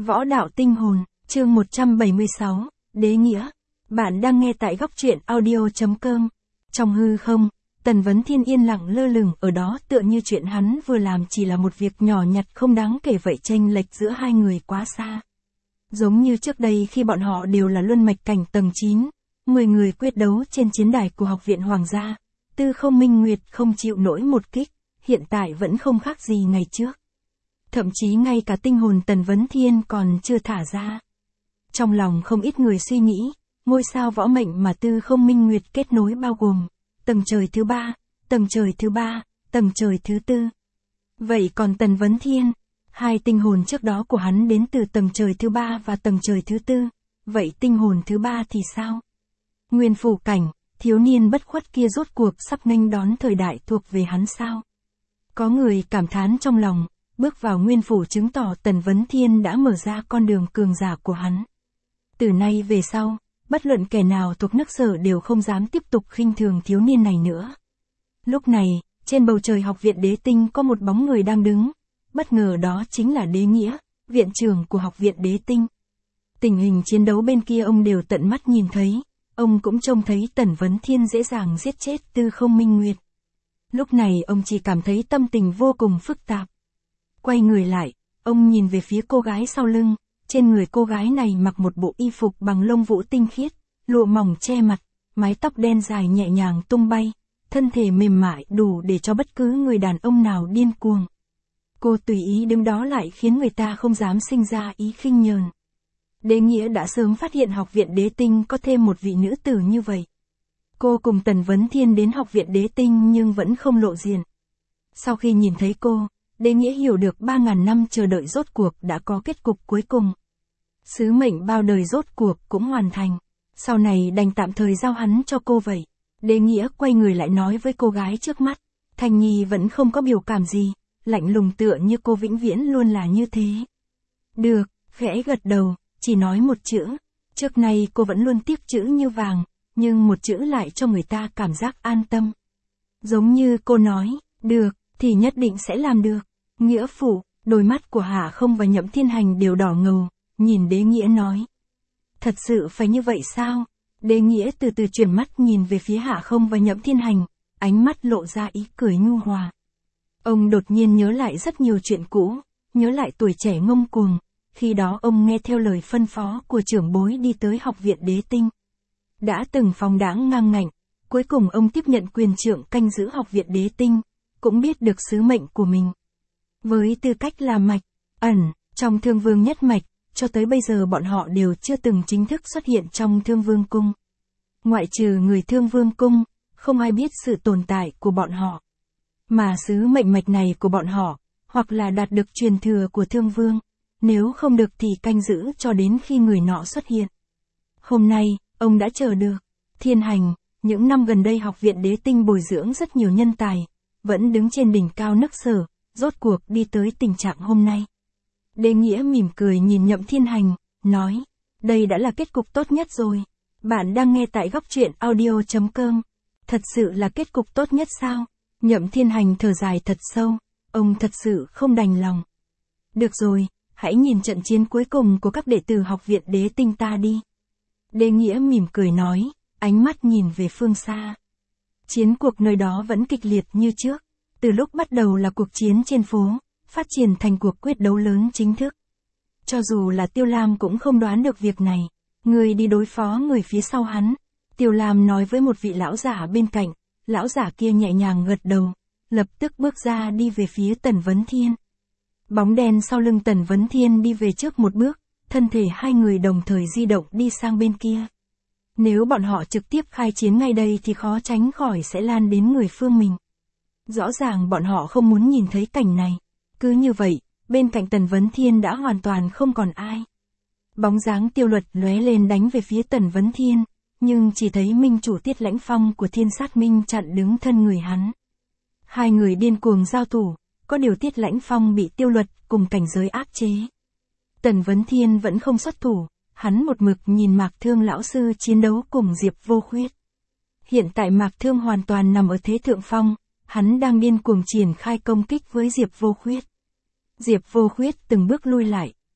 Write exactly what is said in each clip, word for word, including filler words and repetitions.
Võ đạo tinh hồn, chương một trăm bảy mươi sáu, Đế nghĩa. Bạn đang nghe tại góc truyện audio.com. Trong hư không, Tần Vấn Thiên yên lặng lơ lửng ở đó tựa như chuyện hắn vừa làm chỉ là một việc nhỏ nhặt không đáng kể vậy, chênh lệch giữa hai người quá xa. Giống như trước đây khi bọn họ đều là luân mạch cảnh tầng chín, mười người quyết đấu trên chiến đài của học viện Hoàng gia, Tư Không Minh Nguyệt không chịu nổi một kích, hiện tại vẫn không khác gì ngày trước. Thậm chí ngay cả tinh hồn Tần Vấn Thiên còn chưa thả ra. Trong lòng không ít người suy nghĩ, ngôi sao võ mệnh mà Tư Không Minh Nguyệt kết nối bao gồm tầng trời thứ ba, tầng trời thứ ba, tầng trời thứ tư. Vậy còn Tần Vấn Thiên, hai tinh hồn trước đó của hắn đến từ tầng trời thứ ba và tầng trời thứ tư, vậy tinh hồn thứ ba thì sao? Nguyên phủ cảnh, thiếu niên bất khuất kia rốt cuộc sắp nghênh đón thời đại thuộc về hắn sao? Có người cảm thán trong lòng, bước vào nguyên phủ chứng tỏ Tần Vấn Thiên đã mở ra con đường cường giả của hắn. Từ nay về sau, bất luận kẻ nào thuộc nước Sở đều không dám tiếp tục khinh thường thiếu niên này nữa. Lúc này, trên bầu trời học viện Đế Tinh có một bóng người đang đứng, bất ngờ đó chính là Đế Nghĩa, viện trưởng của học viện Đế Tinh. Tình hình chiến đấu bên kia ông đều tận mắt nhìn thấy, ông cũng trông thấy Tần Vấn Thiên dễ dàng giết chết Tư Không Minh Nguyệt. Lúc này ông chỉ cảm thấy tâm tình vô cùng phức tạp. Quay người lại, ông nhìn về phía cô gái sau lưng, trên người cô gái này mặc một bộ y phục bằng lông vũ tinh khiết, lụa mỏng che mặt, mái tóc đen dài nhẹ nhàng tung bay, thân thể mềm mại đủ để cho bất cứ người đàn ông nào điên cuồng. Cô tùy ý đứng đó lại khiến người ta không dám sinh ra ý khinh nhờn. Đế Nghĩa đã sớm phát hiện học viện Đế Tinh có thêm một vị nữ tử như vậy. Cô cùng Tần Vấn Thiên đến học viện Đế Tinh nhưng vẫn không lộ diện. Sau khi nhìn thấy cô, Đế Nghĩa hiểu được ba ngàn năm chờ đợi rốt cuộc đã có kết cục cuối cùng. Sứ mệnh bao đời rốt cuộc cũng hoàn thành. Sau này đành tạm thời giao hắn cho cô vậy. Đế Nghĩa quay người lại nói với cô gái trước mắt. Thanh Nhi vẫn không có biểu cảm gì, lạnh lùng tựa như cô vĩnh viễn luôn là như thế. Được, khẽ gật đầu, chỉ nói một chữ. Trước nay cô vẫn luôn tiếc chữ như vàng, nhưng một chữ lại cho người ta cảm giác an tâm. Giống như cô nói, được, thì nhất định sẽ làm được. Nghĩa phụ, đôi mắt của Hạ Không và Nhậm Thiên Hành đều đỏ ngầu, nhìn Đế Nghĩa nói. Thật sự phải như vậy sao? Đế Nghĩa từ từ chuyển mắt nhìn về phía Hạ Không và Nhậm Thiên Hành, ánh mắt lộ ra ý cười nhu hòa. Ông đột nhiên nhớ lại rất nhiều chuyện cũ, nhớ lại tuổi trẻ ngông cuồng, khi đó ông nghe theo lời phân phó của trưởng bối đi tới học viện Đế Tinh. Đã từng phóng đãng ngang ngạnh, cuối cùng ông tiếp nhận quyền trượng canh giữ học viện Đế Tinh, cũng biết được sứ mệnh của mình. Với tư cách là mạch, ẩn, trong Thương Vương nhất mạch, cho tới bây giờ bọn họ đều chưa từng chính thức xuất hiện trong Thương Vương Cung. Ngoại trừ người Thương Vương Cung, không ai biết sự tồn tại của bọn họ. Mà sứ mệnh mạch này của bọn họ, hoặc là đạt được truyền thừa của Thương Vương, nếu không được thì canh giữ cho đến khi người nọ xuất hiện. Hôm nay, ông đã chờ được. Thiên Hành, những năm gần đây học viện Đế Tinh bồi dưỡng rất nhiều nhân tài, vẫn đứng trên đỉnh cao nước Sở, rốt cuộc đi tới tình trạng hôm nay. Đế Nghĩa mỉm cười nhìn Nhậm Thiên Hành, nói, đây đã là kết cục tốt nhất rồi. Bạn đang nghe tại góc truyện audio.com. Thật sự là kết cục tốt nhất sao? Nhậm Thiên Hành thở dài thật sâu, ông thật sự không đành lòng. Được rồi, hãy nhìn trận chiến cuối cùng của các đệ tử học viện Đế Tinh ta đi. Đế Nghĩa mỉm cười nói, ánh mắt nhìn về phương xa. Chiến cuộc nơi đó vẫn kịch liệt như trước, từ lúc bắt đầu là cuộc chiến trên phố, phát triển thành cuộc quyết đấu lớn chính thức. Cho dù là Tiêu Lam cũng không đoán được việc này, người đi đối phó người phía sau hắn. Tiêu Lam nói với một vị lão giả bên cạnh, lão giả kia nhẹ nhàng gật đầu, lập tức bước ra đi về phía Tần Vấn Thiên. Bóng đen sau lưng Tần Vấn Thiên đi về trước một bước, thân thể hai người đồng thời di động đi sang bên kia. Nếu bọn họ trực tiếp khai chiến ngay đây thì khó tránh khỏi sẽ lan đến người phương mình. Rõ ràng bọn họ không muốn nhìn thấy cảnh này. Cứ như vậy, bên cạnh Tần Vấn Thiên đã hoàn toàn không còn ai. Bóng dáng Tiêu Luật lóe lên đánh về phía Tần Vấn Thiên, nhưng chỉ thấy minh chủ Tiết Lãnh Phong của Thiên Sát Minh chặn đứng thân người hắn. Hai người điên cuồng giao thủ, có điều Tiết Lãnh Phong bị Tiêu Luật cùng cảnh giới áp chế. Tần Vấn Thiên vẫn không xuất thủ, hắn một mực nhìn Mạc Thương lão sư chiến đấu cùng Diệp Vô Khuyết. Hiện tại Mạc Thương hoàn toàn nằm ở thế thượng phong, hắn đang điên cuồng triển khai công kích với Diệp Vô Khuyết. Diệp Vô Khuyết từng bước lui lại,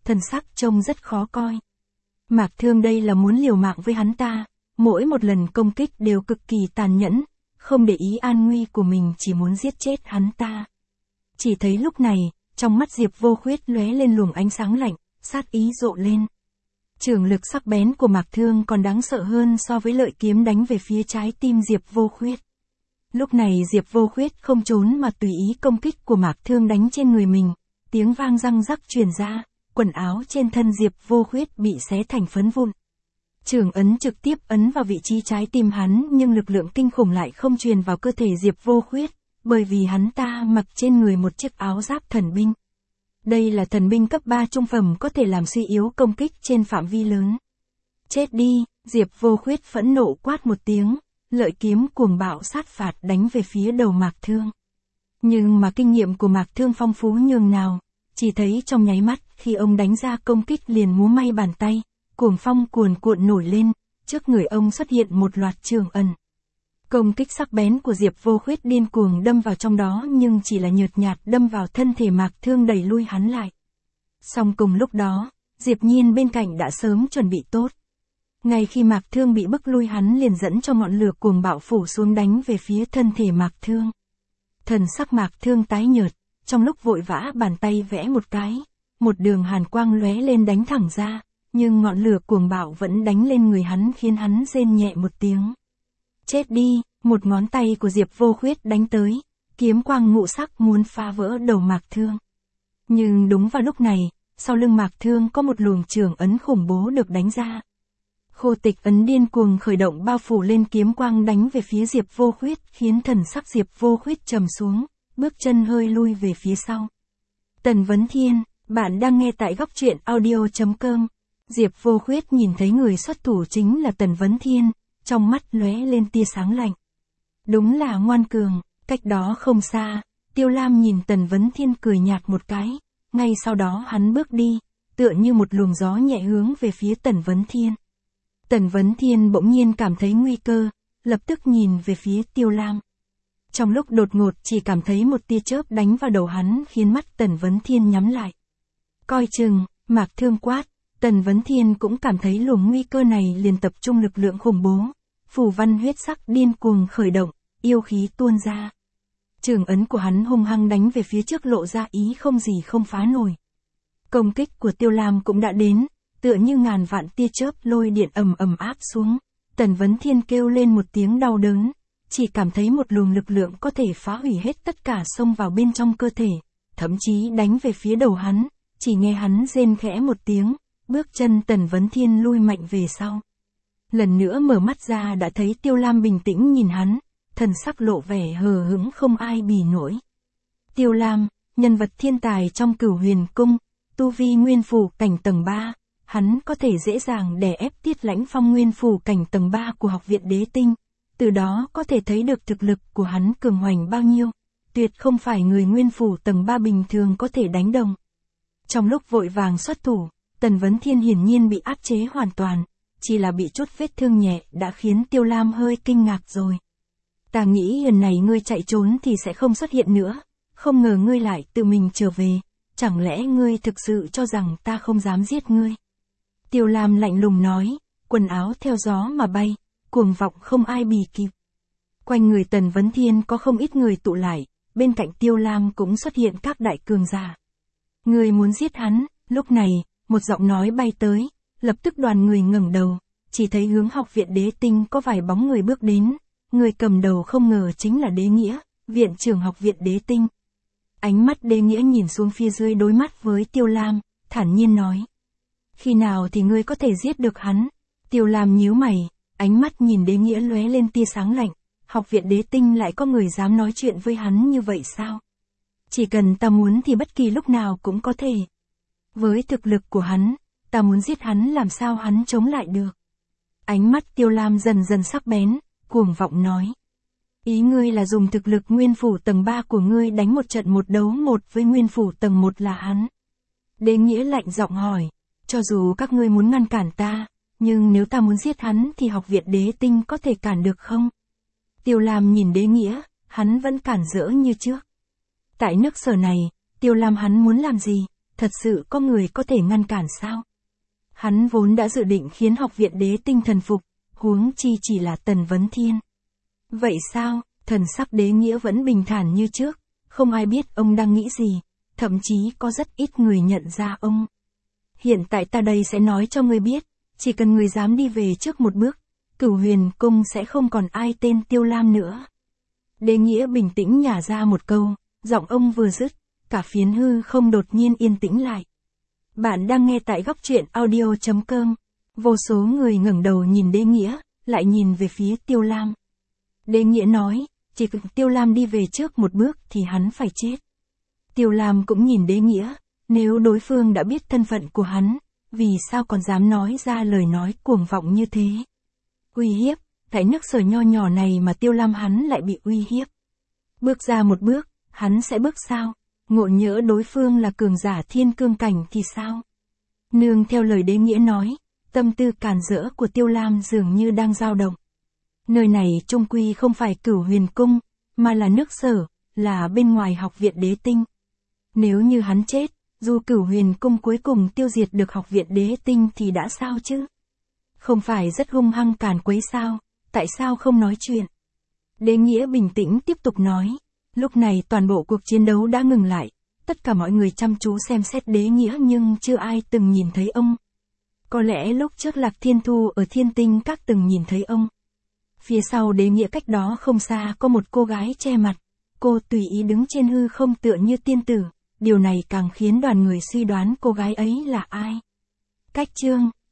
thần sắc trông rất khó coi. Mạc Thương đây là muốn liều mạng với hắn ta, mỗi một lần công kích đều cực kỳ tàn nhẫn, không để ý an nguy của mình, chỉ muốn giết chết hắn ta. Chỉ thấy lúc này, trong mắt Diệp Vô Khuyết lóe lên luồng ánh sáng lạnh, sát ý rộ lên. Trường lực sắc bén của Mạc Thương còn đáng sợ hơn so với lợi kiếm đánh về phía trái tim Diệp Vô Khuyết. Lúc này Diệp Vô Khuyết không trốn mà tùy ý công kích của Mạc Thương đánh trên người mình, tiếng vang răng rắc truyền ra, quần áo trên thân Diệp Vô Khuyết bị xé thành phấn vụn. Trường ấn trực tiếp ấn vào vị trí trái tim hắn, nhưng lực lượng kinh khủng lại không truyền vào cơ thể Diệp Vô Khuyết, bởi vì hắn ta mặc trên người một chiếc áo giáp thần binh. Đây là thần binh cấp ba trung phẩm, có thể làm suy yếu công kích trên phạm vi lớn. Chết đi, Diệp Vô Khuyết phẫn nộ quát một tiếng, lợi kiếm cuồng bạo sát phạt đánh về phía đầu Mạc Thương. Nhưng mà kinh nghiệm của Mạc Thương phong phú nhường nào, chỉ thấy trong nháy mắt khi ông đánh ra công kích liền múa may bàn tay, cuồng phong cuồn cuộn nổi lên, trước người ông xuất hiện một loạt trường ẩn. Công kích sắc bén của Diệp Vô Khuyết điên cuồng đâm vào trong đó, nhưng chỉ là nhợt nhạt đâm vào thân thể Mạc Thương, đẩy lui hắn lại. Song cùng lúc đó, Diệp Nhiên bên cạnh đã sớm chuẩn bị tốt. Ngay khi Mạc Thương bị bức lui, hắn liền dẫn cho ngọn lửa cuồng bạo phủ xuống đánh về phía thân thể Mạc Thương. Thần sắc Mạc Thương tái nhợt, trong lúc vội vã bàn tay vẽ một cái, một đường hàn quang lóe lên đánh thẳng ra, nhưng ngọn lửa cuồng bạo vẫn đánh lên người hắn khiến hắn rên nhẹ một tiếng. Chết đi, một ngón tay của Diệp Vô Khuyết đánh tới, kiếm quang ngũ sắc muốn phá vỡ đầu Mạc Thương. Nhưng đúng vào lúc này, sau lưng Mạc Thương có một luồng trường ấn khủng bố được đánh ra. Khô tịch ấn điên cuồng khởi động bao phủ lên kiếm quang đánh về phía Diệp Vô Khuyết, khiến thần sắc Diệp Vô Khuyết trầm xuống, bước chân hơi lui về phía sau. Tần Vấn Thiên, bạn đang nghe tại góc truyện audio chấm com. Diệp Vô Khuyết nhìn thấy người xuất thủ chính là Tần Vấn Thiên, trong mắt lóe lên tia sáng lạnh. Đúng là ngoan cường. Cách đó không xa, Tiêu Lam nhìn Tần Vấn Thiên cười nhạt một cái, ngay sau đó hắn bước đi, tựa như một luồng gió nhẹ hướng về phía Tần Vấn Thiên. Tần Vấn Thiên bỗng nhiên cảm thấy nguy cơ, lập tức nhìn về phía Tiêu Lam. Trong lúc đột ngột chỉ cảm thấy một tia chớp đánh vào đầu hắn, khiến mắt Tần Vấn Thiên nhắm lại. Coi chừng, Mạc Thương quát. Tần Vấn Thiên cũng cảm thấy luồng nguy cơ này, liền tập trung lực lượng khủng bố, phù văn huyết sắc điên cuồng khởi động, yêu khí tuôn ra. Trường ấn của hắn hung hăng đánh về phía trước, lộ ra ý không gì không phá nổi. Công kích của Tiêu Lam cũng đã đến, tựa như ngàn vạn tia chớp lôi điện ầm ầm áp xuống. Tần Vấn Thiên kêu lên một tiếng đau đớn, chỉ cảm thấy một luồng lực lượng có thể phá hủy hết tất cả xông vào bên trong cơ thể, thậm chí đánh về phía đầu hắn, chỉ nghe hắn rên khẽ một tiếng, bước chân Tần Vấn Thiên lui mạnh về sau. Lần nữa mở mắt ra đã thấy Tiêu Lam bình tĩnh nhìn hắn, thần sắc lộ vẻ hờ hững không ai bì nổi. Tiêu Lam, nhân vật thiên tài trong Cửu Huyền Cung, tu vi nguyên phủ cảnh tầng ba, hắn có thể dễ dàng đè ép Tiết Lãnh Phong nguyên phủ cảnh tầng ba của Học viện Đế Tinh, từ đó có thể thấy được thực lực của hắn cường hoành bao nhiêu, tuyệt không phải người nguyên phủ tầng ba bình thường có thể đánh đồng. Trong lúc vội vàng xuất thủ, Tần Vấn Thiên hiển nhiên bị áp chế hoàn toàn, chỉ là bị chút vết thương nhẹ đã khiến Tiêu Lam hơi kinh ngạc rồi. Ta nghĩ lần này ngươi chạy trốn thì sẽ không xuất hiện nữa, không ngờ ngươi lại tự mình trở về, chẳng lẽ ngươi thực sự cho rằng ta không dám giết ngươi? Tiêu Lam lạnh lùng nói, quần áo theo gió mà bay, cuồng vọng không ai bì kịp. Quanh người Tần Vấn Thiên có không ít người tụ lại, bên cạnh Tiêu Lam cũng xuất hiện các đại cường giả. Ngươi muốn giết hắn? Lúc này, một giọng nói bay tới, lập tức đoàn người ngẩng đầu, chỉ thấy hướng Học viện Đế Tinh có vài bóng người bước đến, người cầm đầu không ngờ chính là Đế Nghĩa, viện trưởng Học viện Đế Tinh. Ánh mắt Đế Nghĩa nhìn xuống phía dưới đối mắt với Tiêu Lam, thản nhiên nói. Khi nào thì ngươi có thể giết được hắn? Tiêu Lam nhíu mày, ánh mắt nhìn Đế Nghĩa lóe lên tia sáng lạnh, Học viện Đế Tinh lại có người dám nói chuyện với hắn như vậy sao? Chỉ cần ta muốn thì bất kỳ lúc nào cũng có thể. Với thực lực của hắn, ta muốn giết hắn làm sao hắn chống lại được? Ánh mắt Tiêu Lam dần dần sắc bén, cuồng vọng nói. Ý ngươi là dùng thực lực nguyên phủ tầng ba của ngươi đánh một trận một đấu một với nguyên phủ tầng một là hắn? Đế Nghĩa lạnh giọng hỏi, cho dù các ngươi muốn ngăn cản ta, nhưng nếu ta muốn giết hắn thì Học viện Đế Tinh có thể cản được không? Tiêu Lam nhìn Đế Nghĩa, hắn vẫn cản rỡ như trước. Tại nước Sở này, Tiêu Lam hắn muốn làm gì, thật sự có người có thể ngăn cản sao? Hắn vốn đã dự định khiến học viện đế tinh thần phục, huống chi chỉ là Tần Vấn Thiên. Vậy sao? Thần sắc Đế Nghĩa vẫn bình thản như trước, không ai biết ông đang nghĩ gì, thậm chí có rất ít người nhận ra ông. Hiện tại ta đây sẽ nói cho ngươi biết, chỉ cần ngươi dám đi về trước một bước, Cửu Huyền Cung sẽ không còn ai tên Tiêu Lam nữa. Đế Nghĩa bình tĩnh nhả ra một câu, giọng ông vừa dứt, cả phiến hư không đột nhiên yên tĩnh lại. Bạn đang nghe tại góc truyện audio chấm com. Vô số người ngẩng đầu nhìn Đế Nghĩa, lại nhìn về phía Tiêu Lam. Đế Nghĩa nói, chỉ cần Tiêu Lam đi về trước một bước thì hắn phải chết. Tiêu Lam cũng nhìn Đế Nghĩa, nếu đối phương đã biết thân phận của hắn, vì sao còn dám nói ra lời nói cuồng vọng như thế? Uy hiếp, tại nước Sở nho nhỏ này mà Tiêu Lam hắn lại bị uy hiếp. Bước ra một bước, hắn sẽ bước sao? Ngộ nhỡ đối phương là cường giả thiên cương cảnh thì sao? Nương theo lời Đế Nghĩa nói, tâm tư càn rỡ của Tiêu Lam dường như đang dao động. Nơi này trung quy không phải Cửu Huyền Cung, mà là nước Sở, là bên ngoài học viện đế tinh. Nếu như hắn chết, dù Cửu Huyền Cung cuối cùng tiêu diệt được học viện đế tinh thì đã sao chứ? Không phải rất hung hăng càn quấy sao, tại sao không nói chuyện? Đế Nghĩa bình tĩnh tiếp tục nói, lúc này toàn bộ cuộc chiến đấu đã ngừng lại, tất cả mọi người chăm chú xem xét Đế Nghĩa nhưng chưa ai từng nhìn thấy ông. Có lẽ lúc trước Lạc Thiên Thu ở Thiên Tinh Các từng nhìn thấy ông. Phía sau Đế Nghĩa cách đó không xa có một cô gái che mặt, cô tùy ý đứng trên hư không tựa như tiên tử, điều này càng khiến đoàn người suy đoán cô gái ấy là ai. Cách chương